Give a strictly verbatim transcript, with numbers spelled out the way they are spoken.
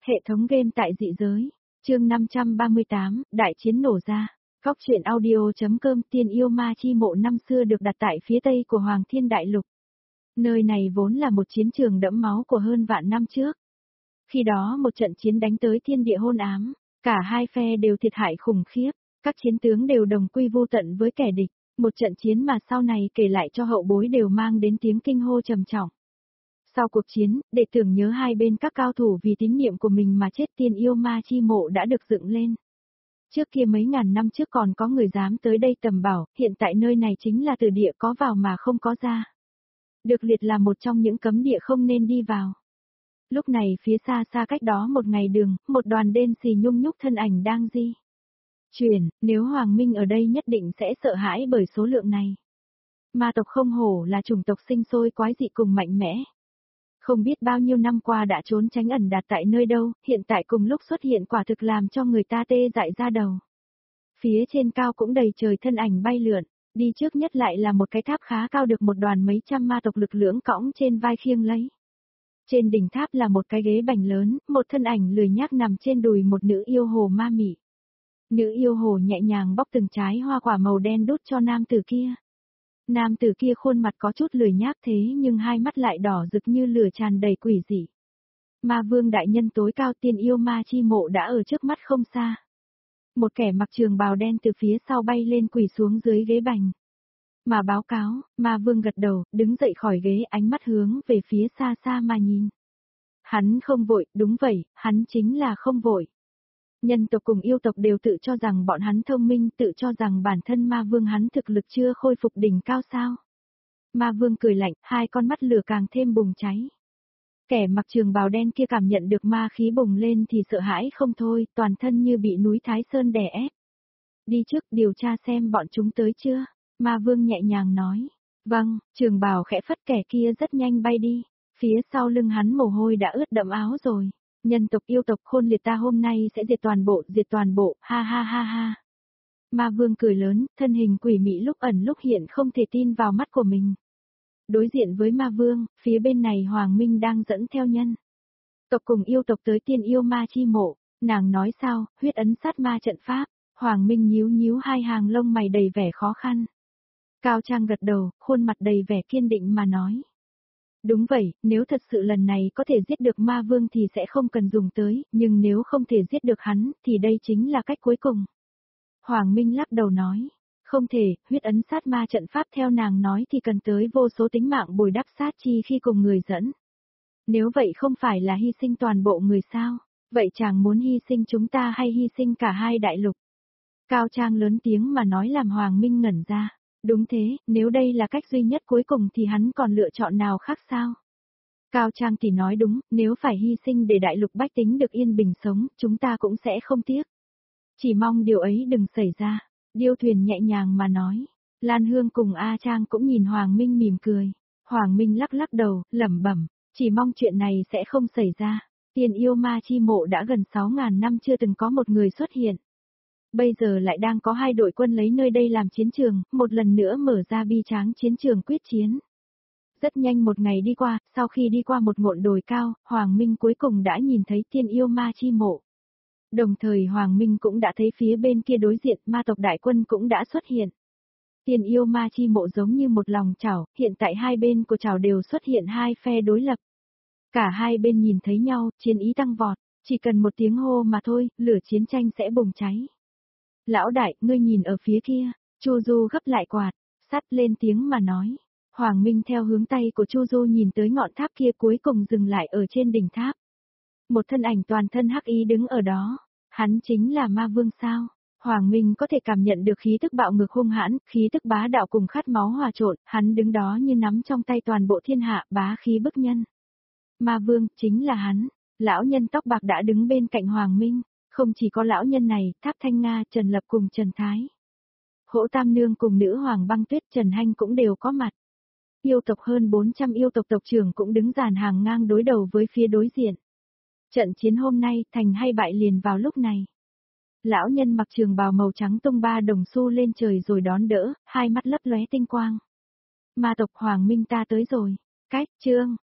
Hệ thống game tại dị giới. Chương năm trăm ba mươi tám, đại chiến nổ ra. Góc truyện audio.com. Tiên yêu ma chi mộ năm xưa được đặt tại phía tây của Hoàng Thiên Đại Lục. Nơi này vốn là một chiến trường đẫm máu của hơn vạn năm trước. Khi đó một trận chiến đánh tới thiên địa hôn ám, cả hai phe đều thiệt hại khủng khiếp, các chiến tướng đều đồng quy vô tận với kẻ địch, một trận chiến mà sau này kể lại cho hậu bối đều mang đến tiếng kinh hô trầm trọng. Sau cuộc chiến, để tưởng nhớ hai bên các cao thủ vì tín niệm của mình mà chết, tiên yêu ma chi mộ đã được dựng lên. Trước kia mấy ngàn năm trước còn có người dám tới đây tầm bảo, hiện tại nơi này chính là từ địa có vào mà không có ra. Được liệt là một trong những cấm địa không nên đi vào. Lúc này phía xa xa cách đó một ngày đường, một đoàn đen xì nhung nhúc thân ảnh đang di chuyển, nếu Hoàng Minh ở đây nhất định sẽ sợ hãi bởi số lượng này. Ma tộc không hổ là chủng tộc sinh sôi quái dị cùng mạnh mẽ. Không biết bao nhiêu năm qua đã trốn tránh ẩn đạt tại nơi đâu, hiện tại cùng lúc xuất hiện quả thực làm cho người ta tê dại ra đầu. Phía trên cao cũng đầy trời thân ảnh bay lượn, đi trước nhất lại là một cái tháp khá cao được một đoàn mấy trăm ma tộc lực lưỡng cõng trên vai khiêng lấy. Trên đỉnh tháp là một cái ghế bành lớn, một thân ảnh lười nhác nằm trên đùi một nữ yêu hồ ma mị. Nữ yêu hồ nhẹ nhàng bóc từng trái hoa quả màu đen đút cho nam tử kia. Nam tử kia khuôn mặt có chút lười nhác thế nhưng hai mắt lại đỏ rực như lửa tràn đầy quỷ dị. Ma vương đại nhân tối cao tiên yêu ma chi mộ đã ở trước mắt không xa. Một kẻ mặc trường bào đen từ phía sau bay lên quỳ xuống dưới ghế bành. Mà báo cáo, ma vương gật đầu, đứng dậy khỏi ghế, ánh mắt hướng về phía xa xa mà nhìn. Hắn không vội, đúng vậy, hắn chính là không vội. Nhân tộc cùng yêu tộc đều tự cho rằng bọn hắn thông minh, tự cho rằng bản thân ma vương hắn thực lực chưa khôi phục đỉnh cao sao. Ma vương cười lạnh, hai con mắt lửa càng thêm bùng cháy. Kẻ mặc trường bào đen kia cảm nhận được ma khí bùng lên thì sợ hãi không thôi, toàn thân như bị núi Thái Sơn đè ép. Đi trước điều tra xem bọn chúng tới chưa, ma vương nhẹ nhàng nói. Vâng, trường bào khẽ phất, kẻ kia rất nhanh bay đi, phía sau lưng hắn mồ hôi đã ướt đẫm áo rồi. Nhân tộc yêu tộc khôn liệt ta hôm nay sẽ diệt toàn bộ, diệt toàn bộ, ha ha ha ha. Ma vương cười lớn, thân hình quỷ mị lúc ẩn lúc hiện không thể tin vào mắt của mình. Đối diện với ma vương, phía bên này Hoàng Minh đang dẫn theo nhân tộc cùng yêu tộc tới tiên yêu ma chi mộ, nàng nói sao, huyết ấn sát ma trận pháp, Hoàng Minh nhíu nhíu hai hàng lông mày đầy vẻ khó khăn. Cao Trang gật đầu, khuôn mặt đầy vẻ kiên định mà nói. Đúng vậy, nếu thật sự lần này có thể giết được ma vương thì sẽ không cần dùng tới, nhưng nếu không thể giết được hắn, thì đây chính là cách cuối cùng. Hoàng Minh lắc đầu nói, không thể, huyết ấn sát ma trận pháp theo nàng nói thì cần tới vô số tính mạng bồi đắp sát chi khi cùng người dẫn. Nếu vậy không phải là hy sinh toàn bộ người sao, vậy chàng muốn hy sinh chúng ta hay hy sinh cả hai đại lục? Cao Trang lớn tiếng mà nói làm Hoàng Minh ngẩn ra. Đúng thế, nếu đây là cách duy nhất cuối cùng thì hắn còn lựa chọn nào khác sao? Cao Trang thì nói đúng, nếu phải hy sinh để đại lục bách tính được yên bình sống, chúng ta cũng sẽ không tiếc. Chỉ mong điều ấy đừng xảy ra. Điêu Thuyền nhẹ nhàng mà nói. Lan Hương cùng A Trang cũng nhìn Hoàng Minh mỉm cười. Hoàng Minh lắc lắc đầu, lẩm bẩm, chỉ mong chuyện này sẽ không xảy ra. Tiên yêu ma chi mộ đã gần sáu ngàn năm chưa từng có một người xuất hiện. Bây giờ lại đang có hai đội quân lấy nơi đây làm chiến trường, một lần nữa mở ra bi tráng chiến trường quyết chiến. Rất nhanh một ngày đi qua, sau khi đi qua một ngọn đồi cao, Hoàng Minh cuối cùng đã nhìn thấy tiên yêu ma chi mộ. Đồng thời Hoàng Minh cũng đã thấy phía bên kia đối diện ma tộc đại quân cũng đã xuất hiện. Tiên yêu ma chi mộ giống như một lòng chảo, hiện tại hai bên của chảo đều xuất hiện hai phe đối lập. Cả hai bên nhìn thấy nhau, chiến ý tăng vọt, chỉ cần một tiếng hô mà thôi, lửa chiến tranh sẽ bùng cháy. Lão đại, ngươi nhìn ở phía kia, Chu Du gấp lại quạt, sắt lên tiếng mà nói. Hoàng Minh theo hướng tay của Chu Du nhìn tới ngọn tháp kia cuối cùng dừng lại ở trên đỉnh tháp. Một thân ảnh toàn thân hắc ý đứng ở đó, hắn chính là ma vương sao? Hoàng Minh có thể cảm nhận được khí tức bạo ngược hung hãn, khí tức bá đạo cùng khát máu hòa trộn, hắn đứng đó như nắm trong tay toàn bộ thiên hạ, bá khí bức nhân. Ma vương, chính là hắn, lão nhân tóc bạc đã đứng bên cạnh Hoàng Minh. Không chỉ có lão nhân này, Tháp Thanh Nga, Trần Lập cùng Trần Thái. Hỗ Tam Nương cùng nữ hoàng Băng Tuyết Trần Hanh cũng đều có mặt. Yêu tộc hơn bốn trăm yêu tộc tộc trưởng cũng đứng dàn hàng ngang đối đầu với phía đối diện. Trận chiến hôm nay thành hay bại liền vào lúc này. Lão nhân mặc trường bào màu trắng tung ba đồng xu lên trời rồi đón đỡ, hai mắt lấp lóe tinh quang. Ma tộc Hoàng Minh ta tới rồi. Cách, chương,